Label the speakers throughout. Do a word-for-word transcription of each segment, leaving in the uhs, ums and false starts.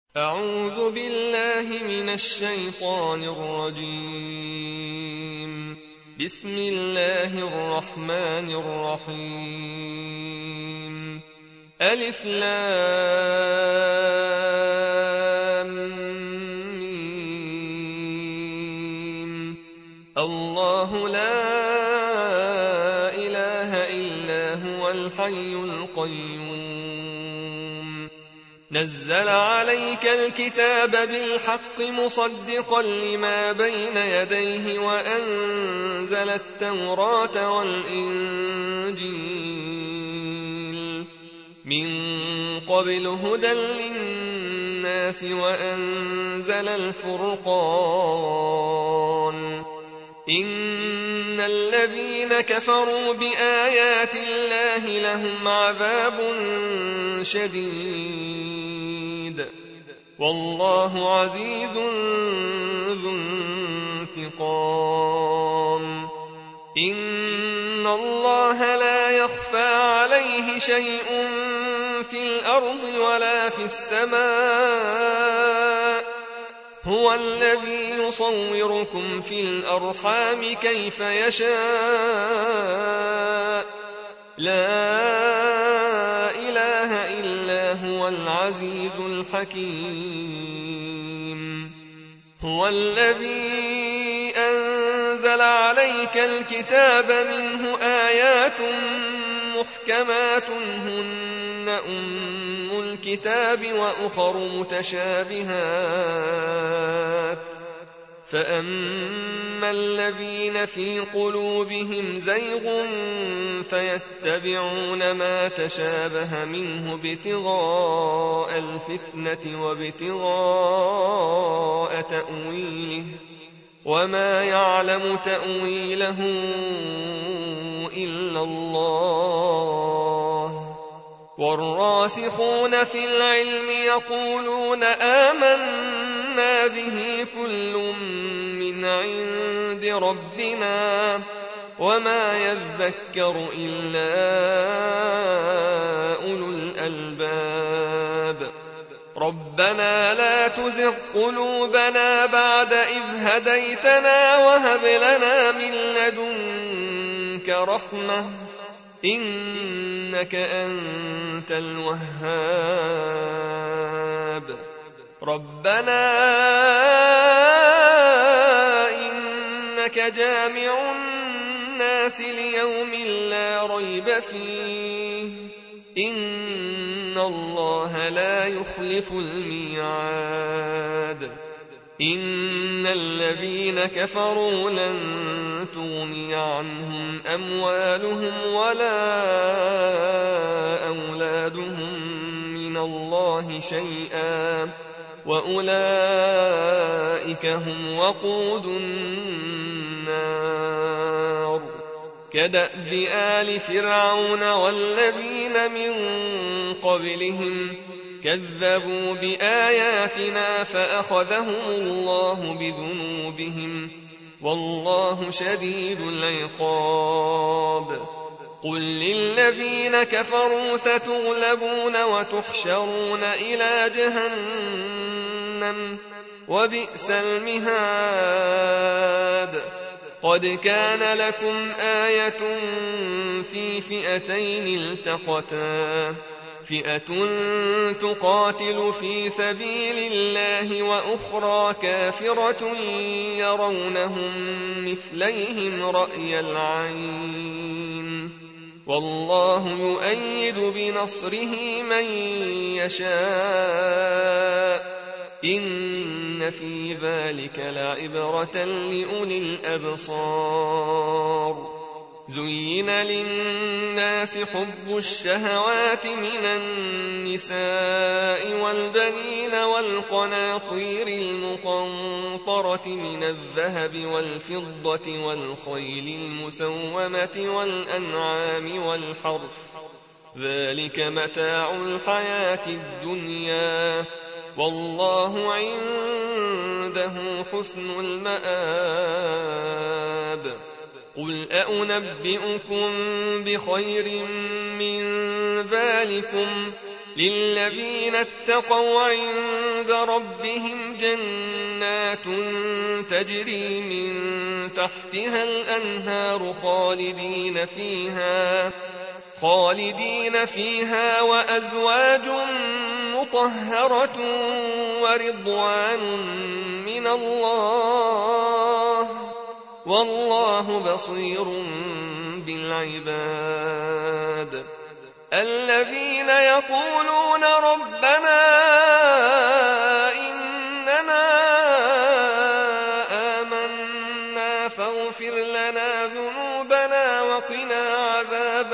Speaker 1: أعوذ بالله من الشيطان الرجيم. بسم الله الرحمن الرحيم. ألف لام ميم. الله لا إله إلا هو الحي القيوم. نزل عليك الكتاب بالحق مصدقا لما بين يديه وأنزل التوراة والإنجيل من قبل هدى للناس وأنزل الفرقان. إن الذين كفروا بآيات الله لهم عذاب شديد والله عزيز ذو انتقام. إن الله لا يخفى عليه شيء في الأرض ولا في السماء. هو الذي يصوركم في الأرحام كيف يشاء. لا إله إلا هو العزيز الحكيم. هو الذي أنزل عليك الكتاب منه آيات محكمات هن أم الكتاب وأخر متشابهات. فأما الذين في قلوبهم زيغ فيتبعون ما تشابه منه ابتغاء الفتنة وابتغاء تأويله وما يعلم تأويله إلا الله. والراسخون في العلم يقولون آمنا به كل من عند ربنا وما يذكر إلا أولو الألباب. ربنا لا تزغ قلوبنا بعد إذ هديتنا وهب لنا من لدنك رحمة إنك أنت الوهاب. ربنا إنك جامع الناس ليوم لا ريب فيه إن الله لا يخلف الميعاد. إن الذين كفروا لن تغني عنهم أموالهم ولا أولادهم من الله شيئا وأولئك هم وقود النار. كدأب آل فرعون والذين من قبلهم كذبوا بآياتنا فأخذهم الله بذنوبهم والله شديد العقاب. قل للذين كفروا ستغلبون وتحشرون إلى جهنم وبئس المهاد. قد كان لكم آية في فئتين التقتا فئة تقاتل في سبيل الله وأخرى كافرة يرونهم مثليهم رأي العين والله يؤيد بنصره من يشاء. إن في ذلك لعبرة لأولي الأبصار. زين للناس حب الشهوات من النساء والبنين والقناطير المقنطرة من الذهب والفضة والخيل المسومة والأنعام والحرث ذلك متاع الحياة الدنيا والله عنده حسن المآب. قل أأنبئكم بخير من ذلكم للذين اتقوا عند ربهم جنات تجري من تحتها الأنهار خالدين فيها خالدين فيها وأزواج مطهرة ورضوان من الله والله بصير بالعباد. الذين يقولون ربنا إننا آمنا فاغفر لنا ذنوبنا وقنا عذاب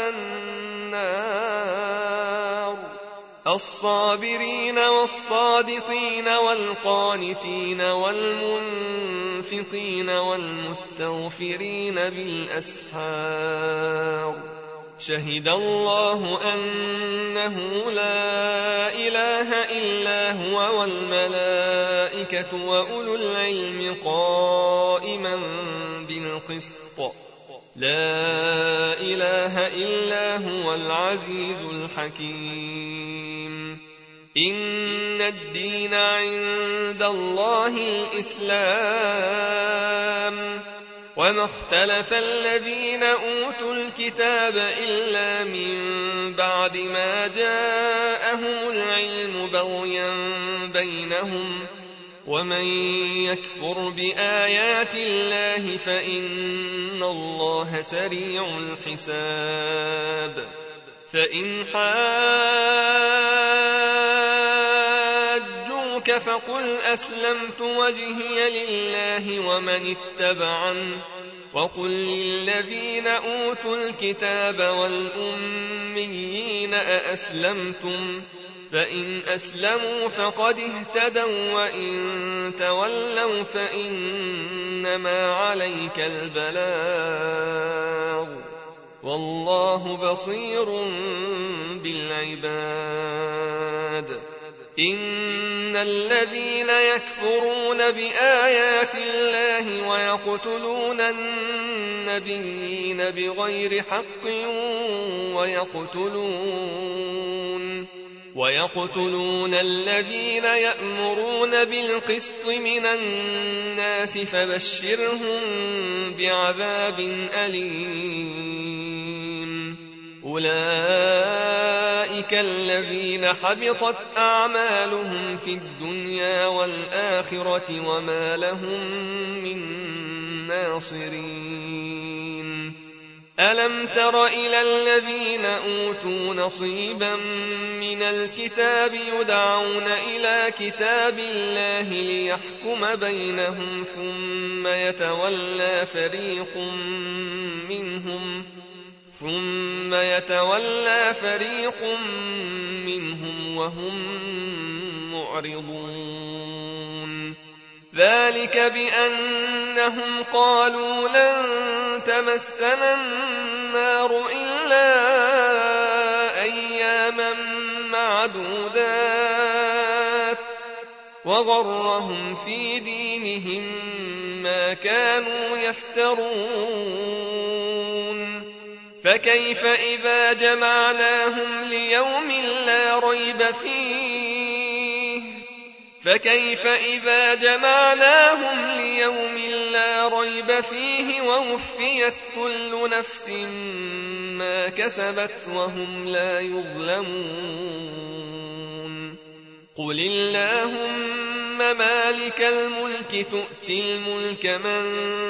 Speaker 1: النار. الصابرين والصادقين والقانتين والمنفقين والمستغفرين بالأسحار. شهد الله أنه لا إله إلا هو والملائكة وأولو العلم قائما بالقسط لا إله إلا هو العزيز الحكيم. إن الدين عند الله الإسلام وما اختلف الذين أوتوا الكتاب إلا من بعد ما جاءهم العلم بغيا بينهم ومن يكفر بآيات الله فإن الله سريع الحساب. فإن حاجوك فقل أسلمت وجهي لله ومن اتبعن وقل للذين أوتوا الكتاب والأميين أأسلمتم فإن أسلموا فقد اهتدوا وإن تولوا فإنما عليك البلاغ والله بصير بالعباد. إن الذين يكفرون بآيات الله ويقتلون النبيين بغير حق ويقتلون ويقتلون الذين يأمرون بالقسط من الناس فبشرهم بعذاب أليم. أولئك الذين حبطت أعمالهم في الدنيا والآخرة وما لهم من ناصرين. ألم تر إلى الذين أوتوا نصيبا من الكتاب يدعون إلى كتاب الله ليحكم بينهم ثم يتولى فريق منهم ثم يتولى فريق منهم وهم معرضون. ذلك بأنهم قالوا لن تمسنا النار إلا أياما معدودات وغرهم في دينهم ما كانوا يفترون. فكيف إذا جمعناهم ليوم لا ريب فيه فكيف إذا جمعناهم ليوم لا ريب فيه ووفيت كل نفس ما كسبت وهم لا يظلمون. قل اللهم مالك الملك تؤتي الملك من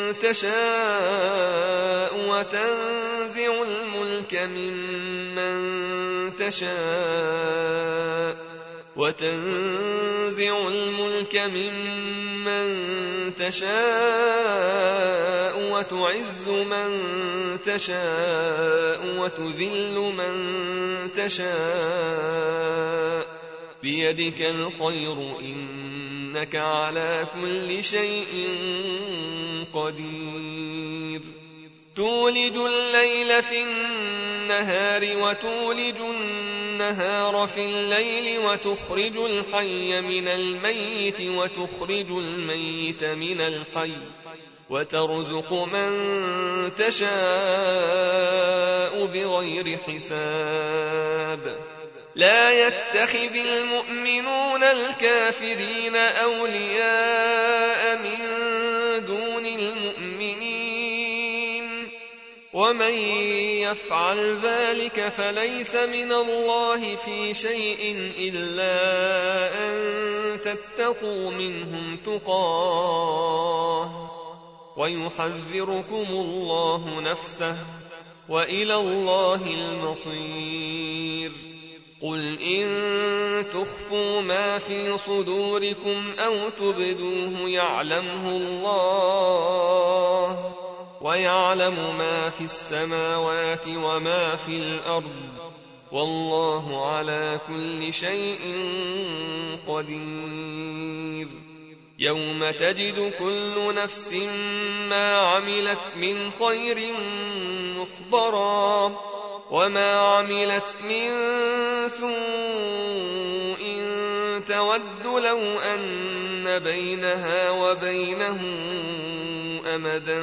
Speaker 1: تشاء وتنزع الملك ممن تشاء وتنزع الملك ممن تشاء وتعز من تشاء وتذل من تشاء بيدك الخير إنك على كل شيء قدير. تولج الليل في النهار وتولج النهار في الليل وتخرج الحي من الميت وتخرج الميت من الحي وترزق من تشاء بغير حساب. لا يتخذ المؤمنون الكافرين أولياء من دون المؤمنين ومن يفعل ذلك فليس من الله في شيء إلا أن تتقوا منهم تقاه ويحذركم الله نفسه وإلى الله المصير. قل إن تخفوا ما في صدوركم أو تبدوه يعلمه الله ويعلم ما في السماوات وما في الأرض والله على كل شيء قدير. يوم تجد كل نفس ما عملت من خير محضرا وما عملت من سوء تود لو أن بينها وبينه أمدا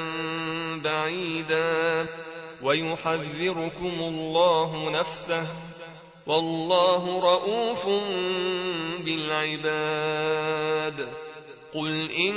Speaker 1: بعيدا ويحذركم الله نفسه والله رءوف بالعباد. قل إن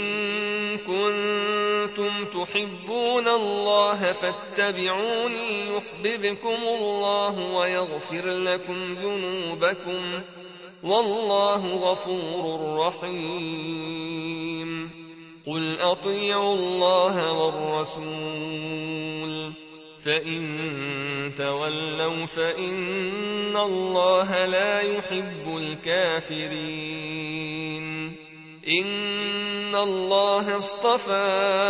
Speaker 1: كنتم تحبون الله فاتبعوني يحببكم الله ويغفر لكم ذنوبكم والله غفور رحيم. قل أطيعوا الله والرسول فإن تولوا فإن الله لا يحب الكافرين. إن الله اصطفى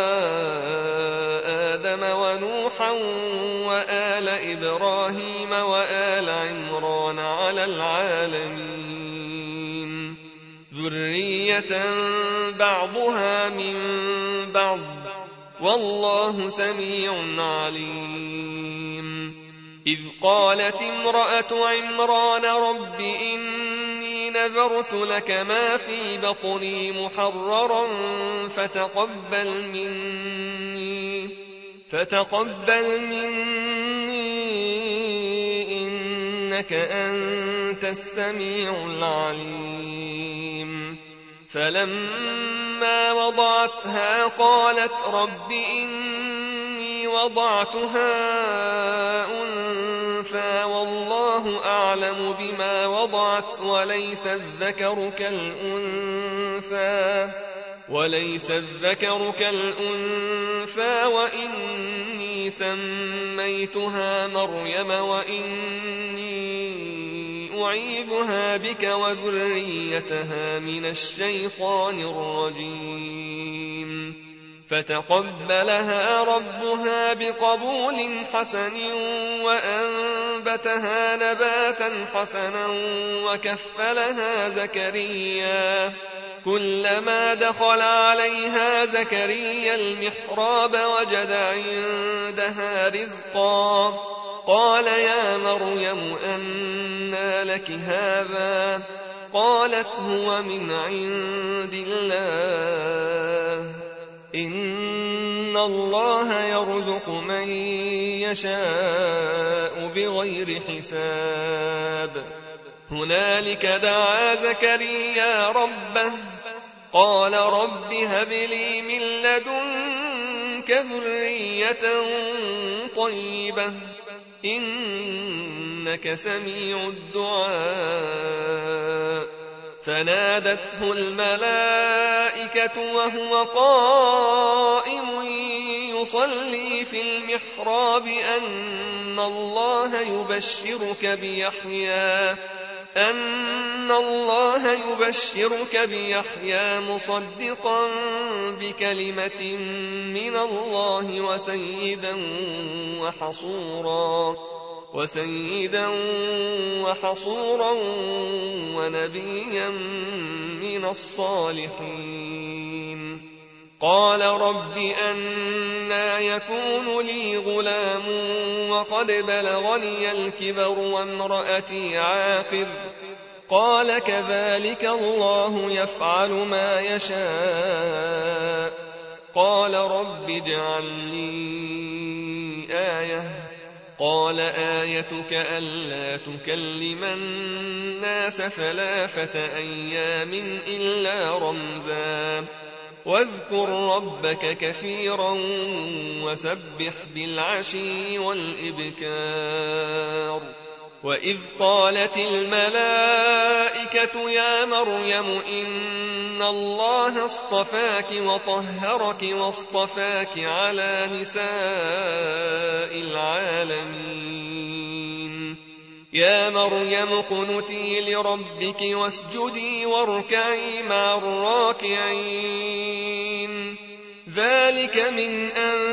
Speaker 1: آدم ونوحا وآل إبراهيم وآل عمران على العالمين ذرية بعضها من بعض والله سميع عليم. إذ قالت امرأة عمران رب إني نذرت لك ما في بطني محررا فتقبل مني فتقبل مني إنك أنت السميع العليم. فلما وضعتها قالت رب إني وضعتها أنثى والله أعلم بما وضعت وليس الذكر كالأنثى وليس الذكر كالأنثى وإني سميتها مريم وإني أعيذها بك وذريتها من الشيطان الرجيم. فتقبلها ربها بقبول حسن وأنبتها نباتا حسنا وكفلها زكريا كلما دخل عليها زكريا المحراب وجد عندها رزقا قال يا مريم أنى لك هذا قالت هو من عند الله إن الله يرزق من يشاء بغير حساب. هنالك دعا زكريا ربه قال رب هب لي من لدنك ذرية طيبة إنك سميع الدعاء. فنادته الملائكة وهو قائم يصلي في المحراب أن الله يبشرك بيحيى أن الله يبشرك بيحيى مصدقا بكلمة من الله وسيدا وحصورا وسيدا وحصورا ونبيا من الصالحين. قال رب أنى يكون لي غلام وقد بلغني الكبر وامرأتي عاقر قال كذلك الله يفعل ما يشاء. قال رب اجعل لي آية قال آيتك ألا تكلم الناس ثلاثة أيام إلا رمزا واذكر ربك كثيرا وسبح بالعشي والإبكار وإذ قالت الملائكة يا مريم إن الله اصطفاك وطهرك واصطفاك على نساء العالمين يا مريم اقنتي لربك واسجدي واركعي مع الراكعين ذلك من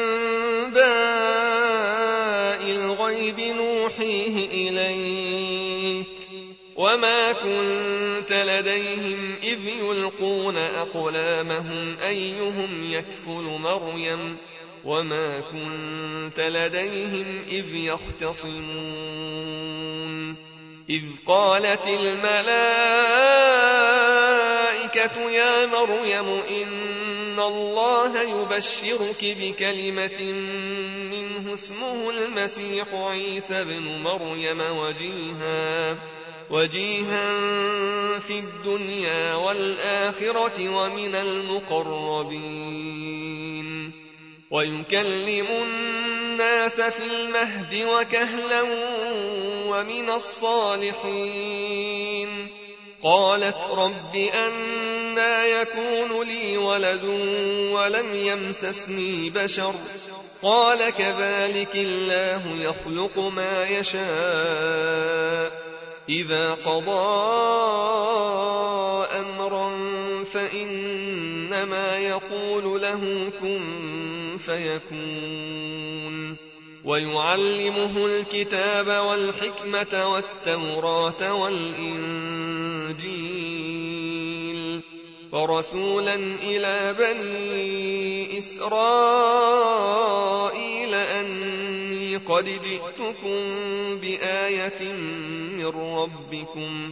Speaker 1: أنباء الغيب نوحيه إليك وما كنت لديهم إذ يلقون أقلامهم أيهم يكفل مريم وما كنت لديهم إذ يختصمون إذ قالت الملائكة يا مريم إن الله يبشرك بكلمة منه اسمه المسيح عيسى بن مريم وجيها وجيها في الدنيا والآخرة ومن المقربين ويكلم الناس في المهد وكهلا ومن الصالحين قالت رب أنى يكون لي ولد ولم يمسسني بشر قال كذلك الله يخلق ما يشاء إذا قضى أمرا فإنما يقول له كن فيكون ويعلمه الكتاب والحكمة والتوراة والإنجيل ورسولا إلى بني إسرائيل أني قد جئتكم بآية من ربكم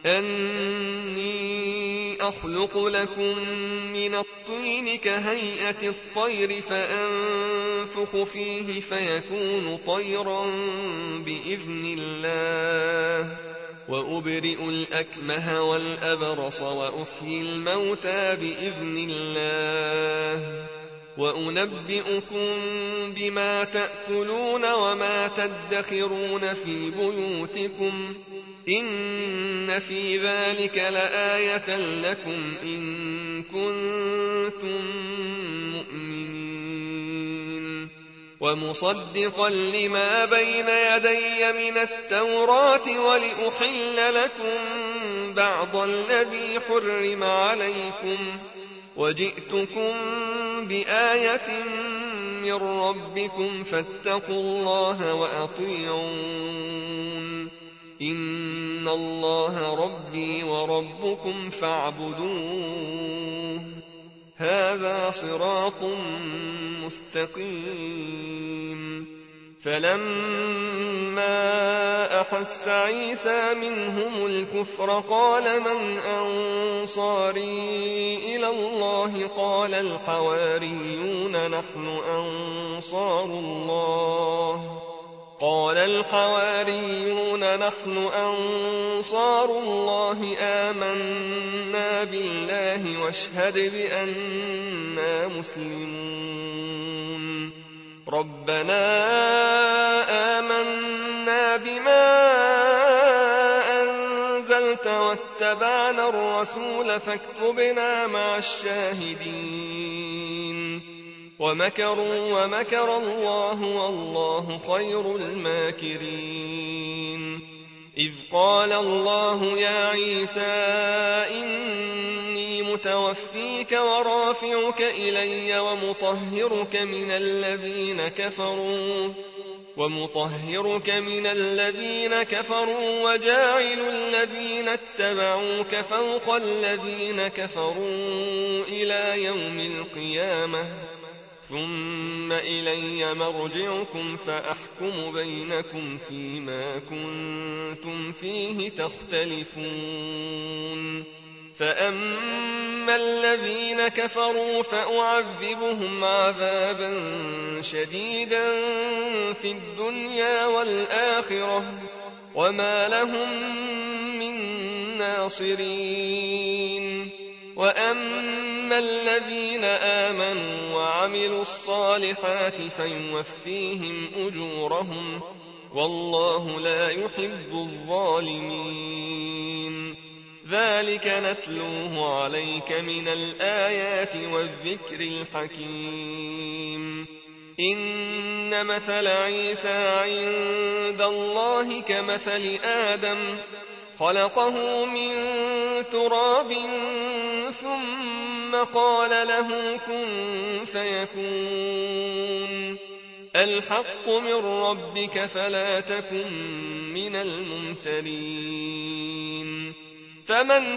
Speaker 1: أني أخلق لكم من الطين كهيئة الطير فأنفخ فيه فيكون طيرا بإذن الله وأبرئ الأكمه والأبرص وأحيي الموتى بإذن الله وأنبئكم بما تأكلون وما تدخرون في بيوتكم إن في ذلك لآية لكم إن كنتم مؤمنين ومصدقا لما بين يدي من التوراة ولأحل لكم بعض الذي حرم عليكم وجئتكم بآية من ربكم فاتقوا الله وأطيعون إن الله ربي وربكم فاعبدوه هذا صراط مستقيم فلما أحس عيسى منهم الكفر قال من أنصاري إلى الله قال الحواريون نحن أنصار الله قال الحواريون نحن أنصار الله آمنا بالله واشهد بأننا مسلمون ربنا آمنا بما أنزلت واتبعنا الرسول فاكتبنا مع الشاهدين ومكروا ومكر الله والله خير الماكرين إذ قال الله يا عيسى إني متوفيك ورافعك إلي ومطهرك من الذين كفروا ومطهرك من الذين كفروا وجاعل الذين اتبعوك فوق الذين كفروا إلى يوم القيامة ثم إلي مرجعكم فأحكم بينكم فيما كنتم فيه تختلفون فأما الذين كفروا فأعذبهم عذابا شديدا في الدنيا والآخرة وما لهم من ناصرين. وأما الذين آمنوا وعملوا الصالحات فيوفيهم أجورهم والله لا يحب الظالمين. ذلك نتلوه عليك من الآيات والذكر الحكيم. إن مثل عيسى عند الله كمثل آدم خلقه من تراب ثم قال له كن فيكون. الحق من ربك فلا تكن من الممترين. فمن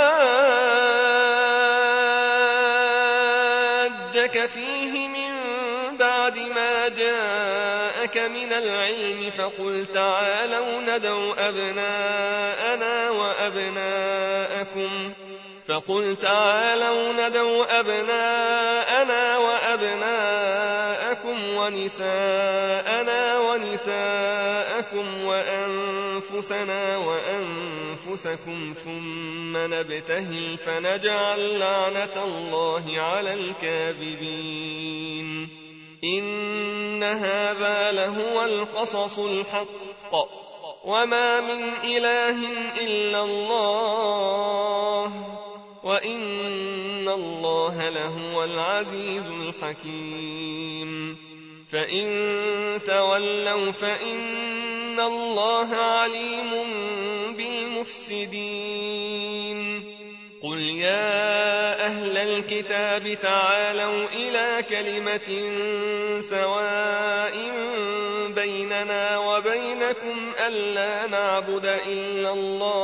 Speaker 1: حاجك فيه من بعد ما جاءك من العلم فقل تعالوا ندعو أبناءنا وأبناءكم فقل تعالوا ندعو أبناءنا وأبناءكم ونساءنا ونساءكم وأنفسنا وأنفسكم ثم نبتهل فنجعل لعنة الله على الكاذبين. إن هذا لهو القصص الحق وما من إله إلا الله وإن الله لهو العزيز الحكيم. فإن تولوا فإن الله عليم بالمفسدين. قل يا أهل الكتاب تعالوا إلى كلمة سواء بيننا وبينكم ألا نعبد إلا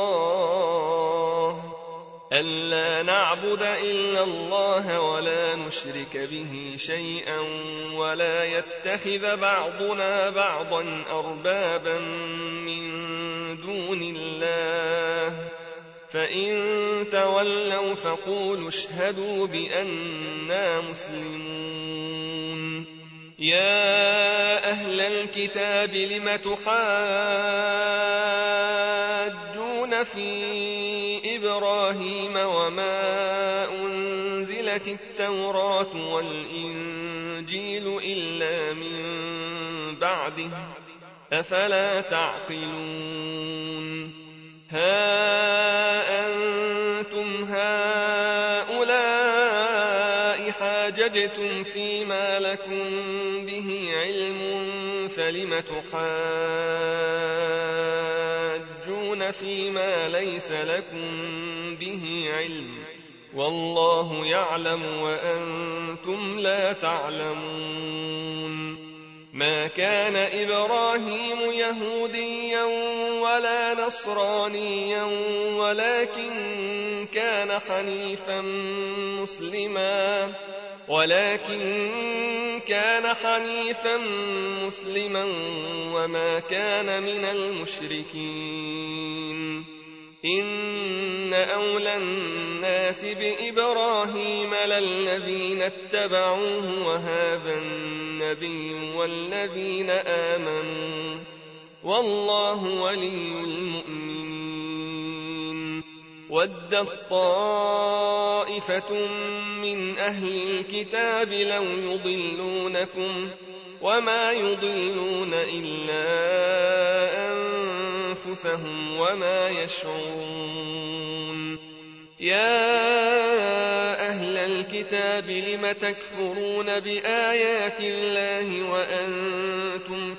Speaker 1: الله ألا نعبد إلا الله ولا نشرك به شيئا ولا يتخذ بعضنا بعضا أربابا من دون الله فإن تولوا فقولوا اشهدوا بأننا مسلمون. يا أهل الكتاب لم تحاجون في إبراهيم وما أنزلت التوراة والإنجيل إلا من بعده أفلا تعقلون. ها أنتم هؤلاء حاججتم فيما لكم به علم فلم تحاجون فيما ليس لكم به علم والله يعلم وأنتم لا تعلمون. ما كان إبراهيم يهوديا ولا نصرانيا ولكن كان حنيفا مسلما ولكن كان حنيفا مسلما وما كان من المشركين. إن أولى الناس بإبراهيم للذين اتبعوه وهذا النبي والذين آمنوا والله ولي المؤمنين. ودت طائفة من أهل الكتاب لو يضلونكم وما يضلون إلا أنفسهم وما يشعرون. يا أهل الكتاب لم تكفرون بآيات الله وأنتم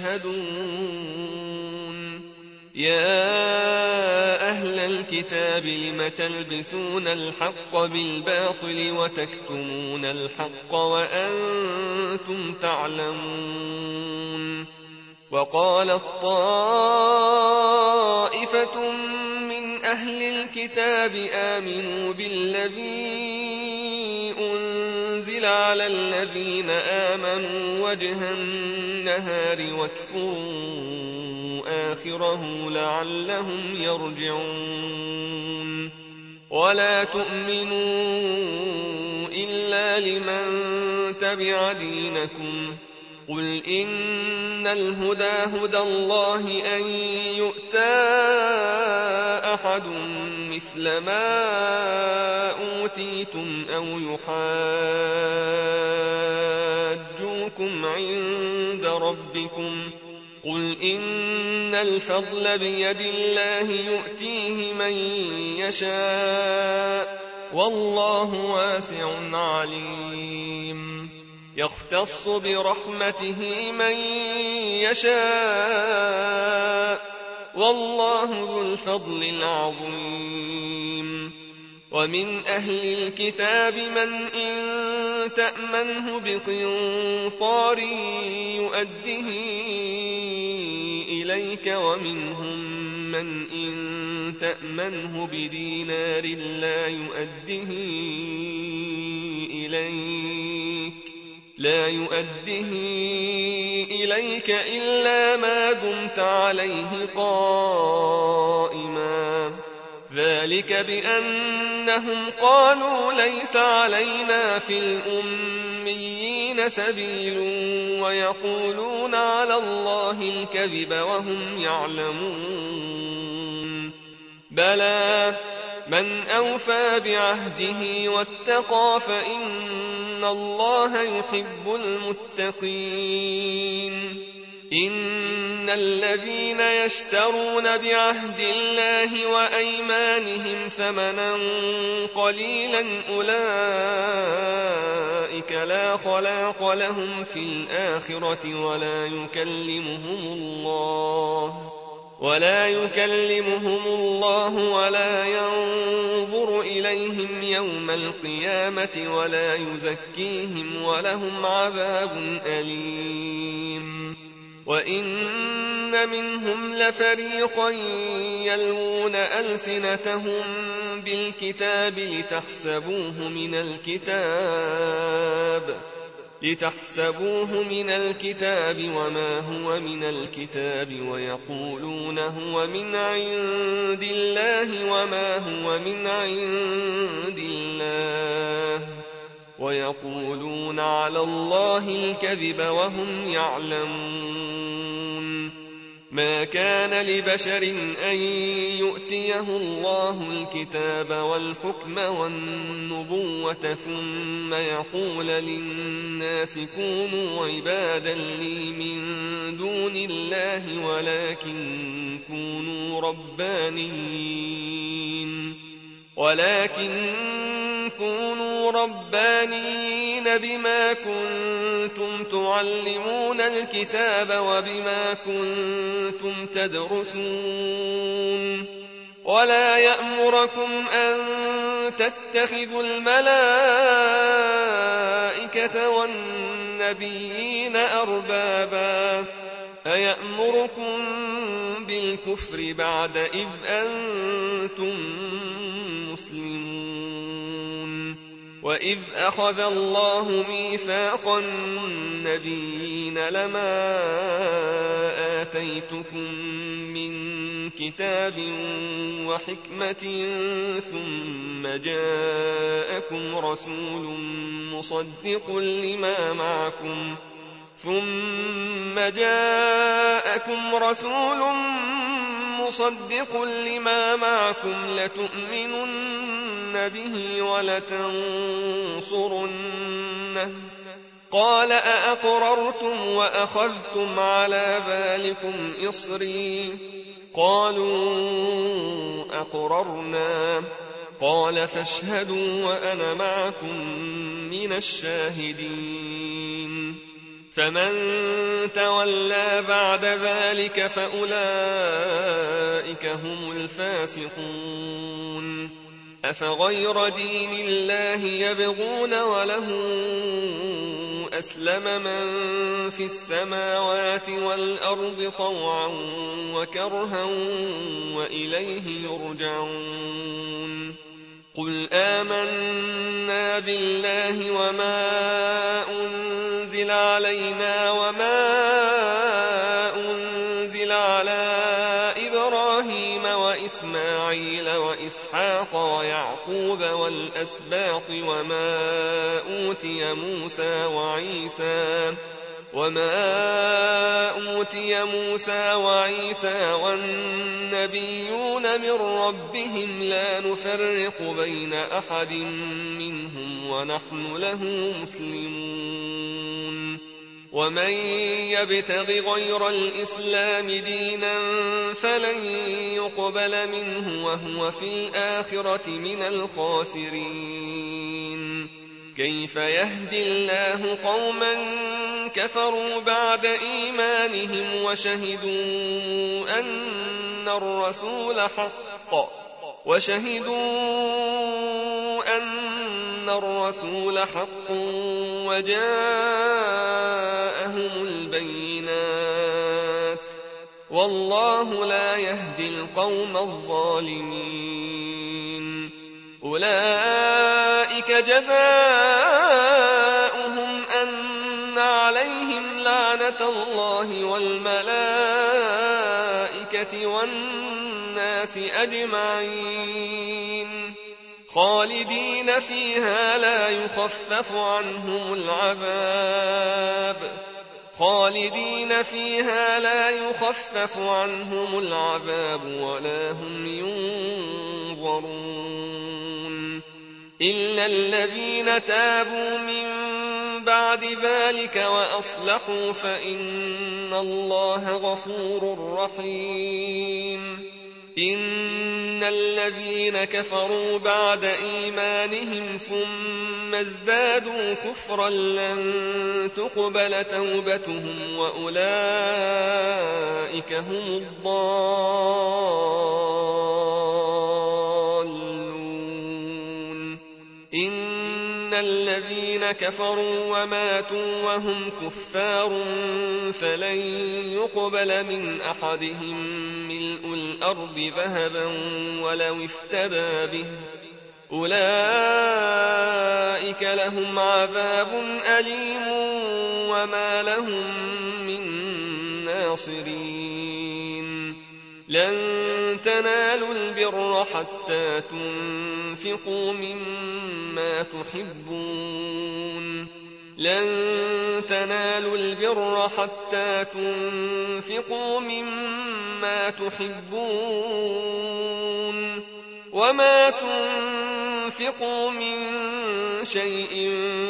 Speaker 1: تشهدون. يا أهل الكتاب لم تلبسون الحق بالباطل وتكتمون الحق وأنتم تعلمون. وقالت طائفة من أهل الكتاب آمنوا بالذي أنزل على الذين آمنوا وجه النهار واكفروا آخره لعلهم يرجعون. ولا تؤمنوا إلا لمن تبع دينكم قل إن الهدى هدى الله أن يؤتى أحد مثل ما أوتيتم أو يحاجوكم عند ربكم قل إن الفضل بيد الله يؤتيه من يشاء والله واسع عليم يختص برحمته من يشاء والله ذو الفضل العظيم ومن أهل الكتاب من إن تأمنه بقنطار يؤده إليك ومنهم من إن تأمنه بدينار لا يؤده إليك لا يؤده إليك إلا ما دمت عليه قائما ذلك بأنهم قالوا ليس علينا في الأميين سبيل ويقولون على الله الكذب وهم يعلمون بلى من أوفى بعهده واتقى فإن الله يحب المتقين إن الذين يشترون بعهد الله وأيمانهم ثمنا قليلا أولئك لا خلاق لهم في الآخرة ولا يكلمهم الله ولا يكلمهم الله ولا ينظر إليهم يوم القيامة ولا يزكيهم ولهم عذاب أليم وإن منهم لفريقا يلوون ألسنتهم بالكتاب لتحسبوه من الكتاب لتحسبوه من الكتاب وما هو من الكتاب ويقولون هو من عند الله وما هو من عند الله ويقولون على الله الكذب وهم يعلمون ما كان لبشر أن يؤتيه الله الكتاب والحكم والنبوة ثم يقول للناس كونوا عبادا لي من دون الله ولكن كونوا ربانيين ولكن كونوا ربانيين بما كنتم تعلمون الكتاب وبما كنتم تدرسون ولا يأمركم أن تتخذوا الملائكة والنبيين أربابا أيأمركم بالكفر بعد إذ أنتم مسلمون وإذ أخذ الله ميثاق النبيين لما آتيتكم من كتاب وحكمة ثم جاءكم رسول مصدق لما معكم ثم جاءكم رسول مصدق لما معكم لتؤمنن به ولتنصرنه قال أأقررتم وأخذتم على ذلكم إصري قالوا أقررنا قال فاشهدوا وأنا معكم من الشاهدين فمن تولى بعد ذلك فأولئك هم الفاسقون أفغير دين الله يبغون وله أسلم من في السماوات والأرض طوعا وكرها وإليه يرجعون قل آمنا بالله وما أنزل علينا وما أنزل على إبراهيم وإسماعيل وإسحاق ويعقوب ويعقوب والأسباط وما أوتي موسى وعيسى وما أوتي موسى وعيسى والنبيون من ربهم لا نفرق بين أحد منهم ونحن له مسلمون ومن يبتغ غير الإسلام دينا فلن يقبل منه وهو في الآخرة من الخاسرين كيف يهدي الله قوما كفروا بعد إيمانهم وشهدوا أن الرسول حق وشهدوا أن الرسول حق وجاءهم البينات والله لا يهدي القوم الظالمين أولئك جزاؤهم أن عليهم لعنة الله والملائكة والناس أجمعين خالدين فيها لا يخفف عنهم العذاب خالدين فيها لا يخفف عنهم العذاب ولا هم ينظرون إلا الذين تابوا من بعد ذلك وأصلحوا فإن الله غفور رحيم إن الذين كفروا بعد إيمانهم ثم ازدادوا كفرا لن تقبل توبتهم وأولئك هم الضالون إن الذين كفروا وماتوا وهم كفار فلن يقبل من أحدهم ملء الأرض ذهبا ولو افتدى به أولئك لهم عذاب أليم وما لهم من ناصرين لن تنالوا البر حتى تنفقوا مما تحبون لن تنالوا البر حتى تنفقوا مما تحبون وما تنفقوا من شيء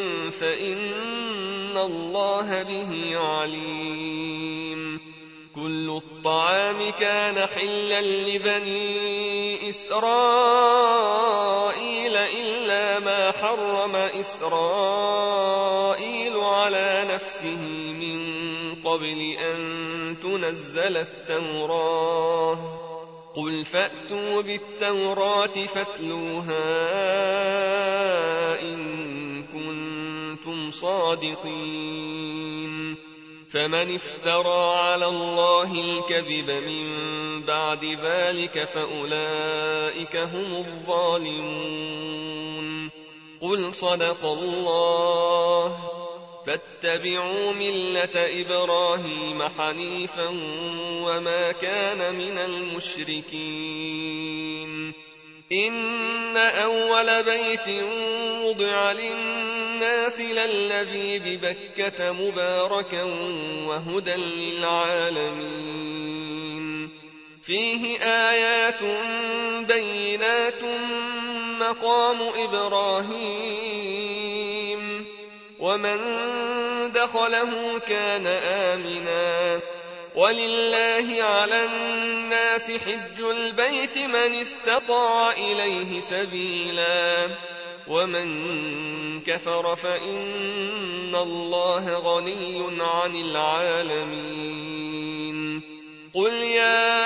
Speaker 1: فإن الله به عليم كل الطعام كان حلا لبني إسرائيل إلا ما حرم إسرائيل على نفسه من قبل أن تنزل التوراة قل فأتوا بالتوراة فاتلوها إن كنتم صادقين فمن افترى على الله الكذب من بعد ذلك فأولئك هم الظالمون قل صدق الله فاتبعوا ملة إبراهيم حنيفا وما كان من المشركين إن أول بيت وضع للناس للذي ببكة مباركا وهدى للعالمين فيه آيات بينات مقام إبراهيم ومن دخله كان آمنا ولله على الناس حج البيت من استطاع إليه سبيلا ومن كفر فإن الله غني عن العالمين قل يا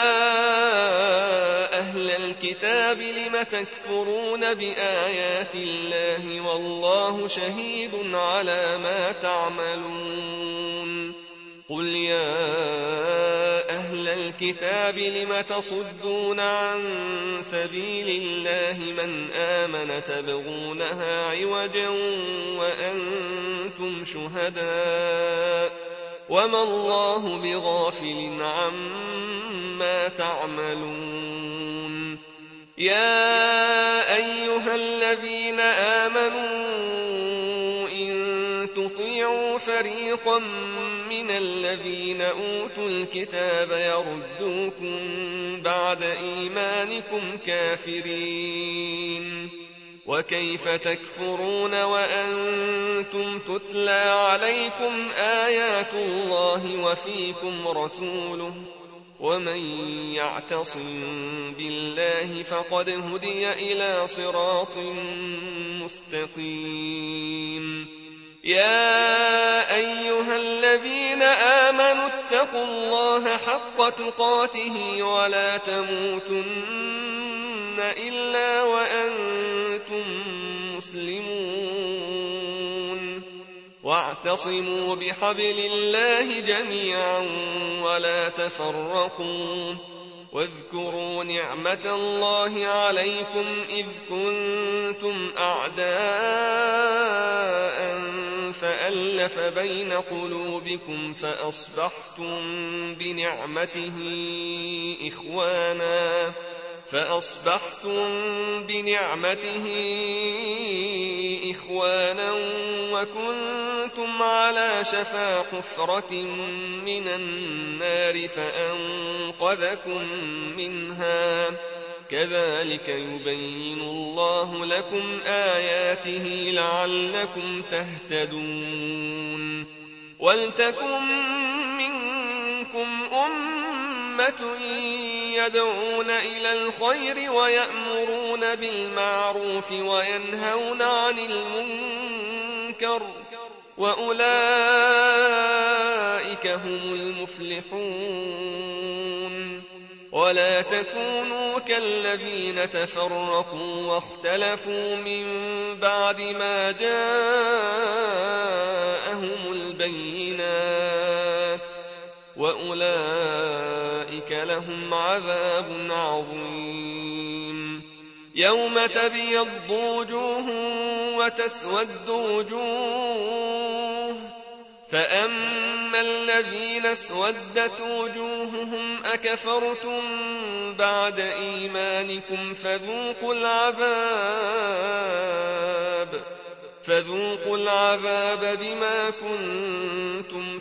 Speaker 1: أهل الكتاب لم تكفرون بآيات الله والله شهيد على ما تعملون قل يا أهل الكتاب لم تصدون عن سبيل الله من آمن تبغونها عوجا وأنتم شهداء وما الله بغافل عما تعملون يا أيها الذين آمنوا إن تطيعوا فريقا من الذين أوتوا الكتاب يردوكم بعد إيمانكم كافرين وكيف تكفرون وأنتم تتلى عليكم آيات الله وفيكم رسوله ومن يعتصم بالله فقد هدي إلى صراط مستقيم يا أيها الذين آمنوا اتقوا الله حق تقاته ولا تموتن إلا وأنتم مسلمون واعتصموا بحبل الله جميعا ولا تفرقوا واذكروا نعمة الله عليكم إذ كنتم أعداء فألف بين قلوبكم فأصبحتم بنعمته إخوانا فأصبحتم بنعمته إخوانا وكنتم على شفا حفرة من النار فأنقذكم منها كذلك يبين الله لكم آياته لعلكم تهتدون ولتكن منكم أمة يدعون إلى الخير ويأمرون بالمعروف وينهون عن المنكر وأولئك هم المفلحون ولا تكونوا كالذين تفرقوا واختلفوا من بعد ما جاءهم البينات وأولئك لهم عذاب عظيم يوم تبيض وجوه وتسود وجوه فأما الذين اسودت وجوههم أكفرتم بعد إيمانكم فذوقوا العذاب فذوقوا العذاب بما كنتم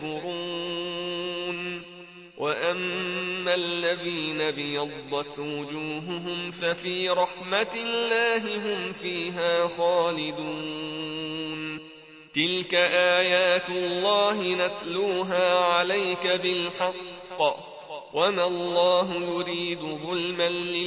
Speaker 1: تكفرون وأما الذين بيضت وجوههم ففي رحمة الله هم فيها خالدون تلك آيات الله نتلوها عليك بالحق وما الله يريد ظلما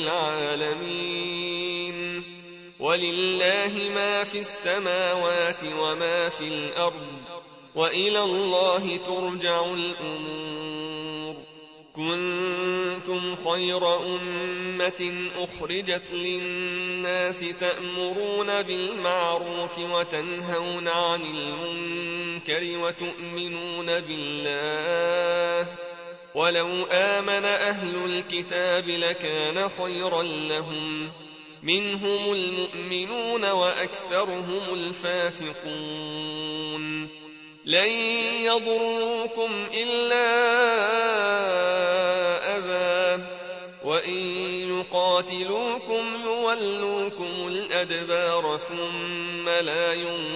Speaker 1: للعالمين ولله ما في السماوات وما في الأرض وإلى الله ترجع الأمور كنتم خير أمة أخرجت للناس تأمرون بالمعروف وتنهون عن المنكر وتؤمنون بالله ولو آمن أهل الكتاب لكان خيرا لهم منهم المؤمنون وأكثرهم الفاسقون لن يضروكم إلا أذى وإن يقاتلوكم يولوكم الأدبار ثم لا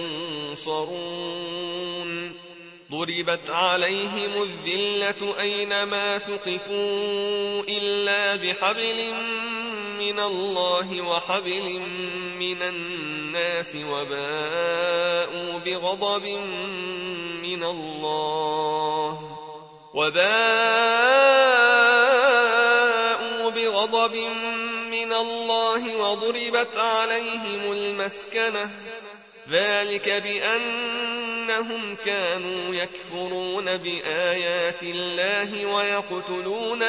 Speaker 1: ينصرون ضربت عليهم الذلة أينما ثقفوا إلا بحبل من الله وحبل من الناس وباءوا بغضب من الله وباءوا بغضب من الله وضربت عليهم المسكنة ذلك بأنهم كانوا يكفرون بآيات الله ويقتلون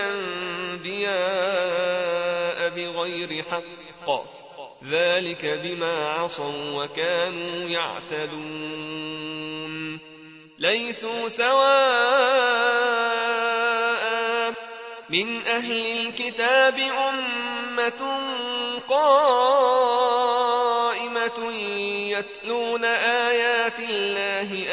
Speaker 1: الأنبياء بغير حق ذلك بما عصوا وكانوا يعتدون ليسوا سواء من أهل الكتاب أمة قائمة يتلون آيات الله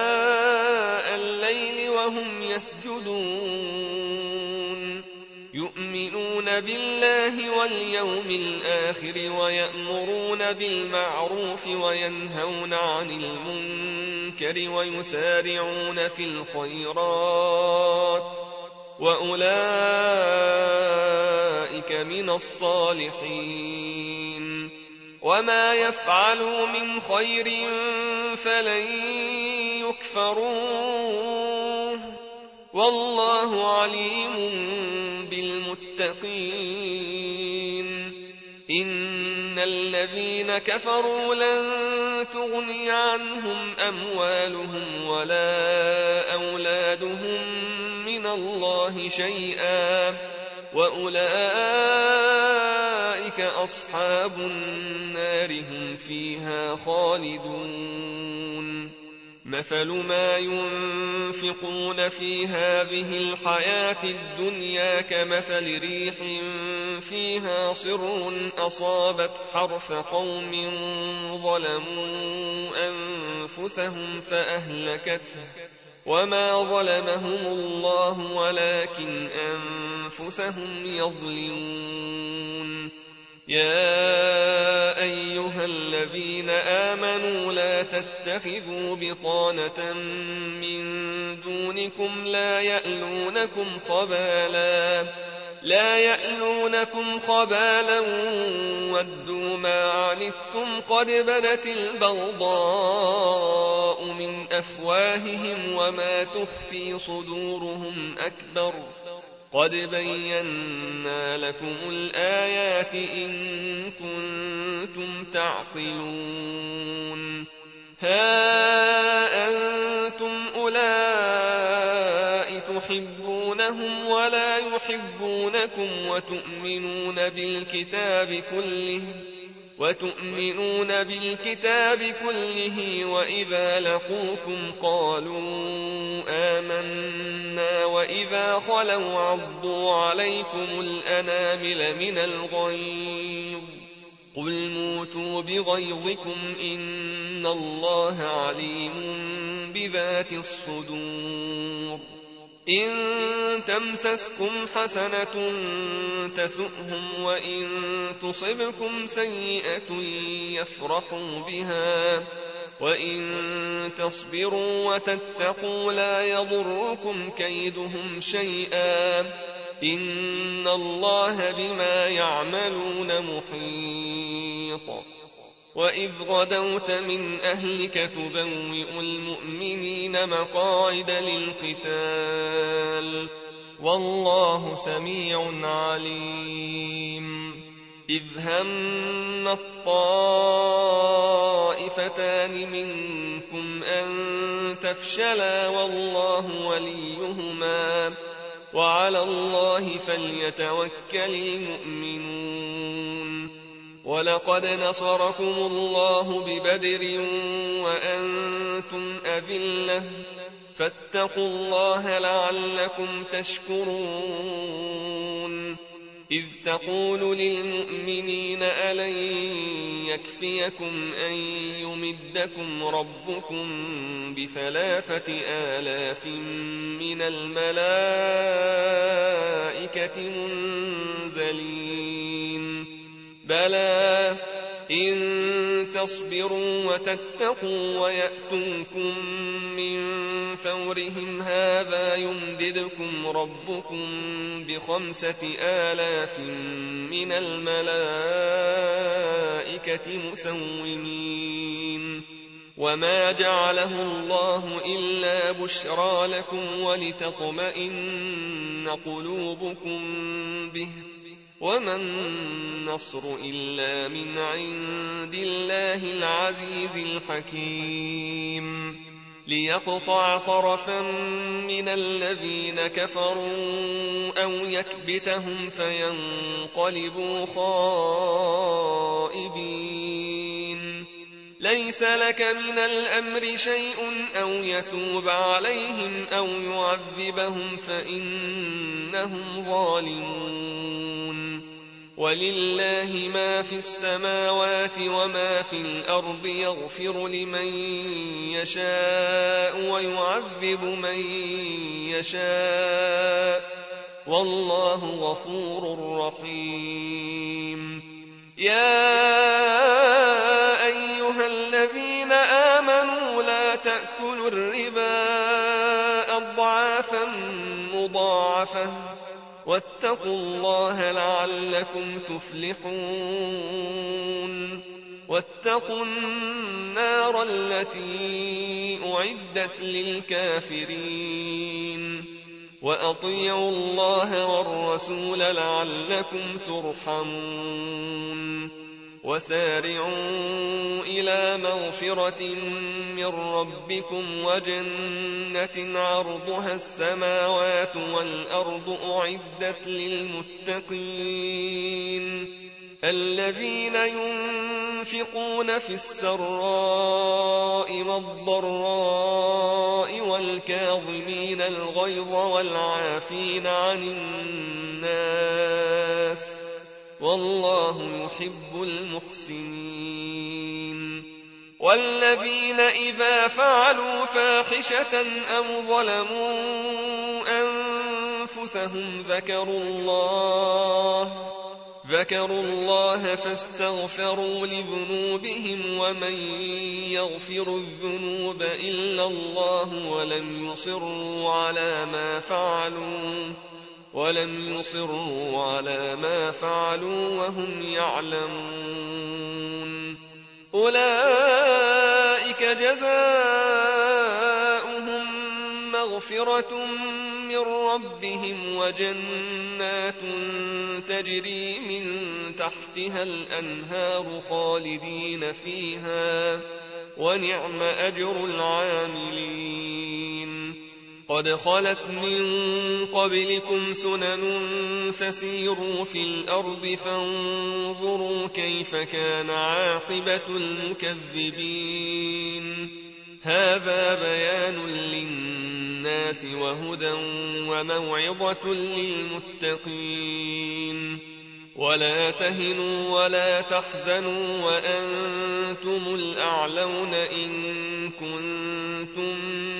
Speaker 1: آناء الليل وهم يسجدون يؤمنون بالله واليوم الآخر ويأمرون بالمعروف وينهون عن المنكر ويسارعون في الخيرات وأولئك من الصالحين وما يفعلوا من خير فلن يكفروه والله عليم بالمتقين إن الذين كفروا لن تغني عنهم أموالهم ولا أولادهم من الله شيئا وأولئك أصحاب النار هم فيها خالدون مثل ما ينفقون في هذه الحياة الدنيا كمثل ريح فيها صر أصابت حرث قوم ظلموا أنفسهم فأهلكته وما ظلمهم الله ولكن أنفسهم يظلمون يا أيها الذين آمنوا لا تتخذوا بطانة من دونكم لا يألونكم خبالا لا يألونكم خبالا ودوا ما عنتم قد بدت البغضاء من أفواههم وما تخفي صدورهم أكبر قد بينا لكم الآيات إن كنتم تعقلون ها أنتم أولئك تحبونهم ولا يحبونكم وتؤمنون بالكتاب كله وتؤمنون بالكتاب كله وإذا لقوكم قالوا آمنا وإذا خلوا عضوا عليكم الأنامل من الغيظ قل موتوا بغيظكم إن الله عليم بذات الصدور إن تمسسكم حسنة تسؤهم وإن تصبكم سيئة يفرحوا بها وإن تصبروا وتتقوا لا يضركم كيدهم شيئا إن الله بما يعملون محيط وإذ غدوت من أهلك تبوئ المؤمنين مقاعد للقتال والله سميع عليم إذ هم الطائفتان منكم أن تفشلا والله وليهما وعلى الله فليتوكل المؤمنون ولقد نصركم الله ببدر وأنتم أذلة فاتقوا الله لعلكم تشكرون إذ تقول للمؤمنين ألن يكفيكم أن يمدكم ربكم بثلاثة آلاف من الملائكة منزلين بلى إن تصبروا وتتقوا ويأتوكم من فورهم هذا يمددكم ربكم بخمسة آلاف من الملائكة مسومين وما جعله الله إلا بشرى لكم ولتطمئن قلوبكم به وما النصر إلا من عند الله العزيز الحكيم ليقطع طرفا من الذين كفروا أو يكبتهم فينقلبوا خائبين ليس لك من الأمر شيء أو يتوب عليهم أو يعذبهم فإنهم ظالمون ولله ما في السماوات وما في الأرض يغفر لمن يشاء ويعذب من يشاء والله غفور رحيم. يا أيها الذين آمنوا لا تأكلوا الربا أضعافا مضاعفة واتقوا الله لعلكم تفلحون. واتقوا النار التي أعدت للكافرين. وأطيعوا الله والرسول لعلكم ترحمون. وسارعوا إلى مغفرة من ربكم وجنة عرضها السماوات والأرض أعدت للمتقين الذين ينفقون في السراء والضراء والكاظمين الغيظ والعافين عن الناس والله يحب المحسنين. والذين إذا فعلوا فاحشة أو ظلموا أنفسهم ذكروا الله ذكروا الله فاستغفروا لذنوبهم ومن يغفر الذنوب إلا الله ولم يصروا على ما فعلوا ولم يصروا على ما فعلوا وهم يعلمون. أولئك جزاؤهم مغفرة من ربهم وجنات تجري من تحتها الأنهار خالدين فيها ونعم أجر العاملين. قد خلت من قبلكم سنن فسيروا في الأرض فانظروا كيف كان عاقبة المكذبين. هذا بيان للناس وهدى وموعظة للمتقين. ولا تهنوا ولا تحزنوا وأنتم الأعلون إن كنتم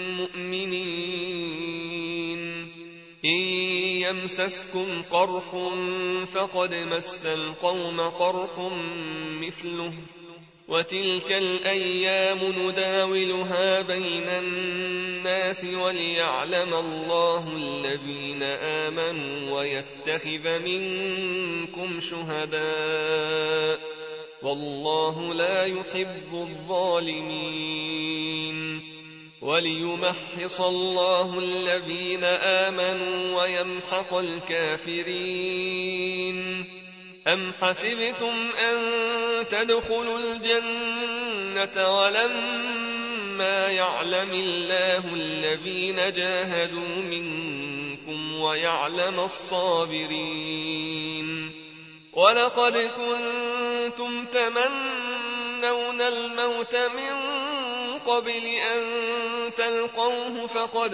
Speaker 1: مؤمنين. إن يمسسكم قرح فقد مس القوم قرح مثله وتلك الأيام نداولها بين الناس وليعلم الله الذين آمنوا ويتخذ منكم شهداء والله لا يحب الظالمين. وليمحص الله الذين آمنوا ويمحق الكافرين. أم حسبتم أن تدخلوا الجنة ولما يعلم الله الذين جاهدوا منكم ويعلم الصابرين. ولقد كنتم تمنون الموت من قبل أن تلقوه فقد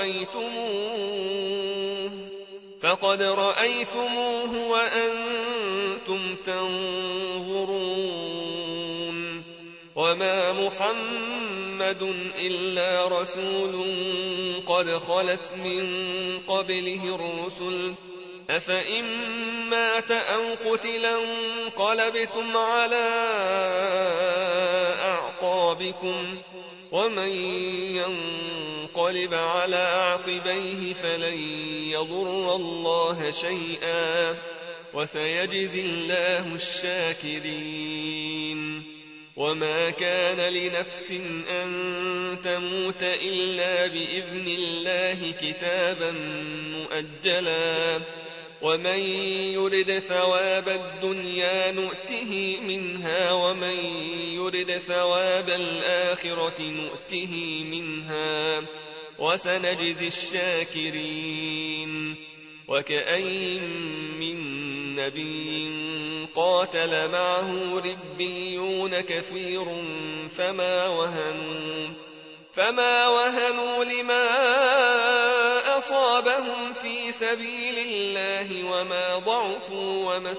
Speaker 1: رأيتموه فقد رأيتموه وأنتم تنظرون. وما محمد إلا رسول قد خلت من قبله الرسل أفإن مات أو قتلا انقلبتم على أعقابكم ومن ينقلب على عقبيه فلن يضر الله شيئا وسيجزي الله الشاكرين. وما كان لنفس أن تموت إلا بإذن الله كتابا مؤجلا ومن يرد ثواب الدنيا نؤته منها ومن يرد ثواب الآخرة نؤته منها وسنجزي الشاكرين. وكأين من نبي قاتل معه ربيون كثير فما وهنوا فما وهنوا لما أصابهم في سبيل الله وما ضعفوا وما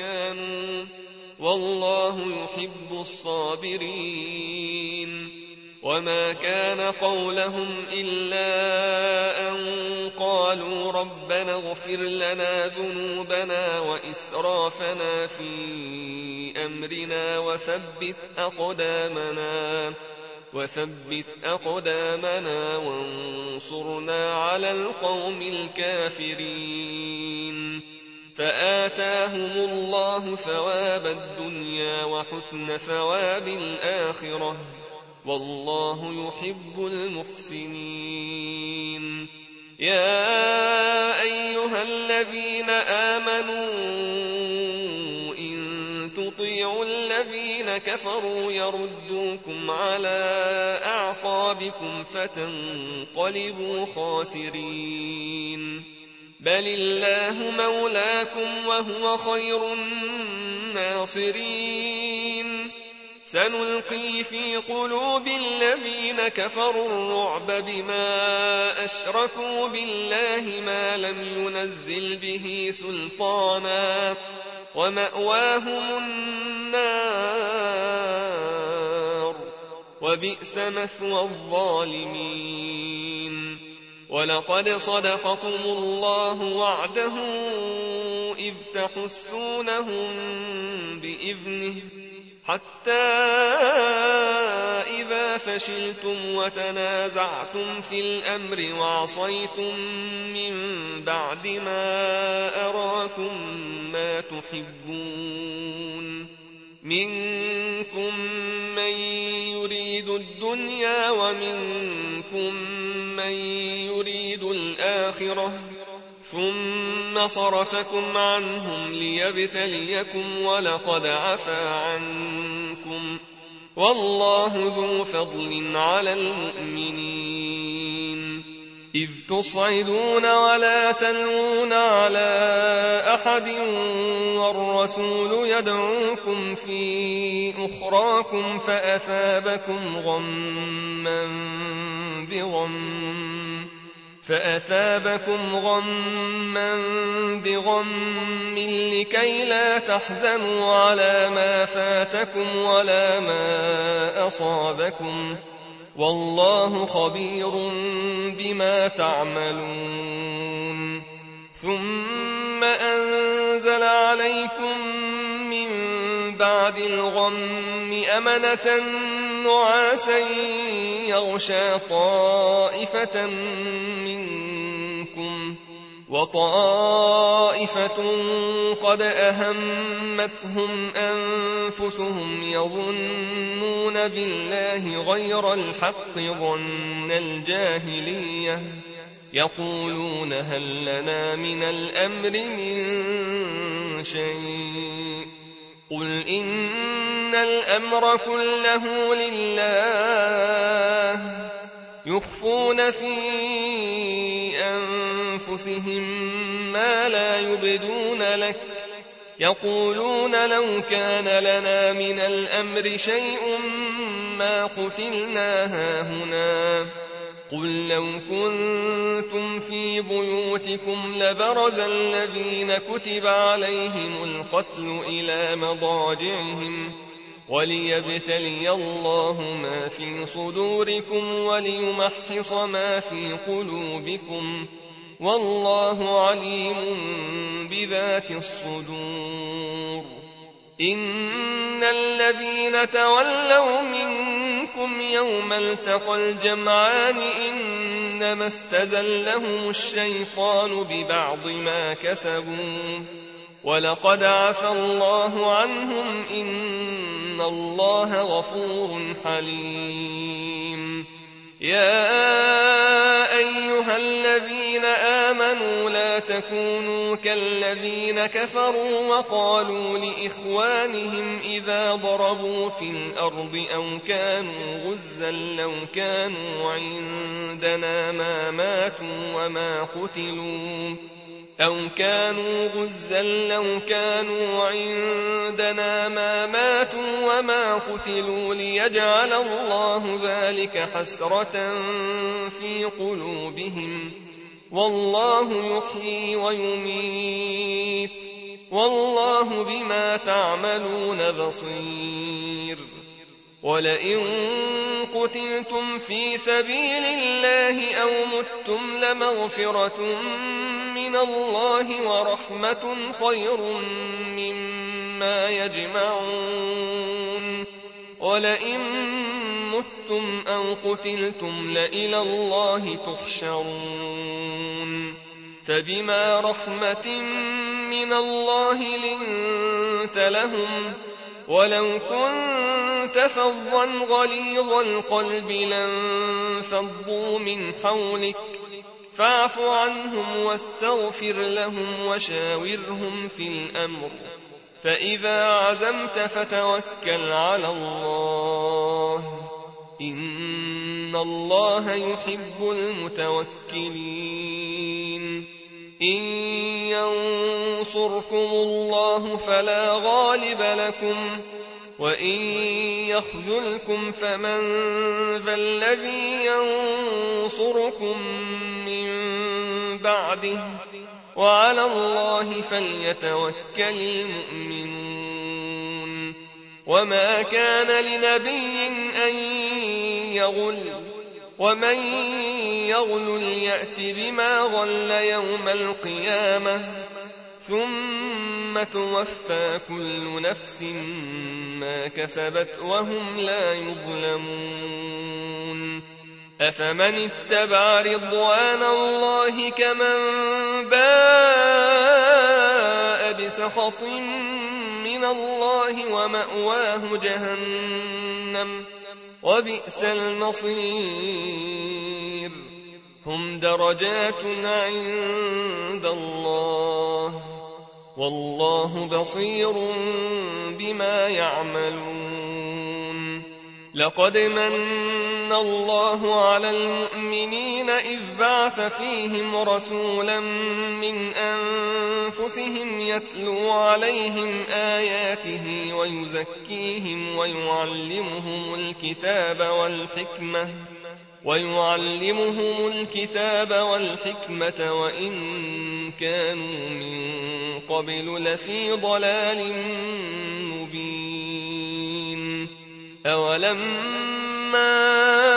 Speaker 1: استكانوا والله يحب الصابرين. وما كان قولهم إلا أن قالوا ربنا اغفر لنا ذنوبنا وإسرافنا في أمرنا وثبت أقدامنا وثبت أقدامنا وانصرنا على القوم الكافرين فآتاهم الله ثواب الدنيا وحسن ثواب الآخرة والله يحب المحسنين. يا أيها الذين آمنوا إن تطيعوا الذين كفروا يردوكم على أعقابكم فتنقلبوا خاسرين بل الله مولاكم وهو خير الناصرين. سنلقي في قلوب الذين كفروا الرعب بما أشركوا بالله ما لم ينزل به سلطانا ومأواهم النار وبئس مثوى الظالمين. ولقد صدقكم الله وعده إذ تحسونهم بإذنه حتى إذا فشلتم وتنازعتم في الأمر وعصيتم من بعد ما أراكم ما تحبون منكم من يريد الدنيا ومنكم من يريد الآخرة ثم صرفكم عنهم ليبتليكم ولقد عفا عنكم والله ذو فضل على المؤمنين. إذ تصعدون ولا تلوون على أحد والرسول يدعوكم في أخراكم فأثابكم غما بغم فأثابكم غما بغم لكي لا تحزنوا على ما فاتكم ولا ما أصابكم والله خبير بما تعملون. ثم أنزل عليكم من بعد الغم أمنة نعاسا يغشى طائفة منكم وطائفة قد أهمتهم أنفسهم يظنون بالله غير الحق ظن الجاهلية يقولون هل لنا من الأمر من شيء قل إن الأمر كله لله يخفون في أنفسهم ما لا يبدون لك يقولون لو كان لنا من الأمر شيء ما قتلنا هاهنا قل لو كنتم في بيوتكم لبرز الذين كتب عليهم القتل إلى مضاجعهم وليبتلي الله ما في صدوركم وليمحص ما في قلوبكم والله عليم بذات الصدور. إن الذين تولوا منكم يوم التقى الجمعان إنما استزلهم الشيطان ببعض ما كسبوا ولقد عفى الله عنهم إن الله غفور حليم. يا أيها الذين آمنوا لا تكونوا كالذين كفروا وقالوا لإخوانهم إذا ضربوا في الأرض أو كانوا غزا لو كانوا عندنا ما ماتوا وما قتلوا أو كانوا غزا لو كانوا عندنا ما ماتوا وما قتلوا ليجعل الله ذلك حسرة في قلوبهم والله يحيي ويميت والله بما تعملون بصير. ولئن قتلتم في سبيل الله أو متم لمغفرة من الله ورحمة خير مما يجمعون ولئن متم أو قتلتم لإلى الله تحشرون فبما رحمة من الله لنت لهم ولو كنت فظا غليظ القلب لانفضوا من حولك فاعف عنهم واستغفر لهم وشاورهم في الأمر فإذا عزمت فتوكل على الله إن الله يحب المتوكلين إن ينصركم الله فلا غالب لكم وإن يخذلكم فمن ذا الذي ينصركم من بعده وعلى الله فليتوكل المؤمنون وما كان لنبي أن يغل ومن يغل يأت بما غل يوم القيامة ثم توفى كل نفس ما كسبت وهم لا يظلمون أفمن اتبع رضوان الله كمن باء بسخط من الله ومأواه جهنم وبئس المصير هم درجات عند الله والله بصير بما يعملون لقد من الله على المؤمنين إذ بعث فيهم رسولا من أنفسهم يتلو عليهم آياته ويزكيهم ويعلمهم الكتاب والحكمة ويعلمهم الكتاب والحكمة وإن كانوا من قبل لفي ضلال مبين أولما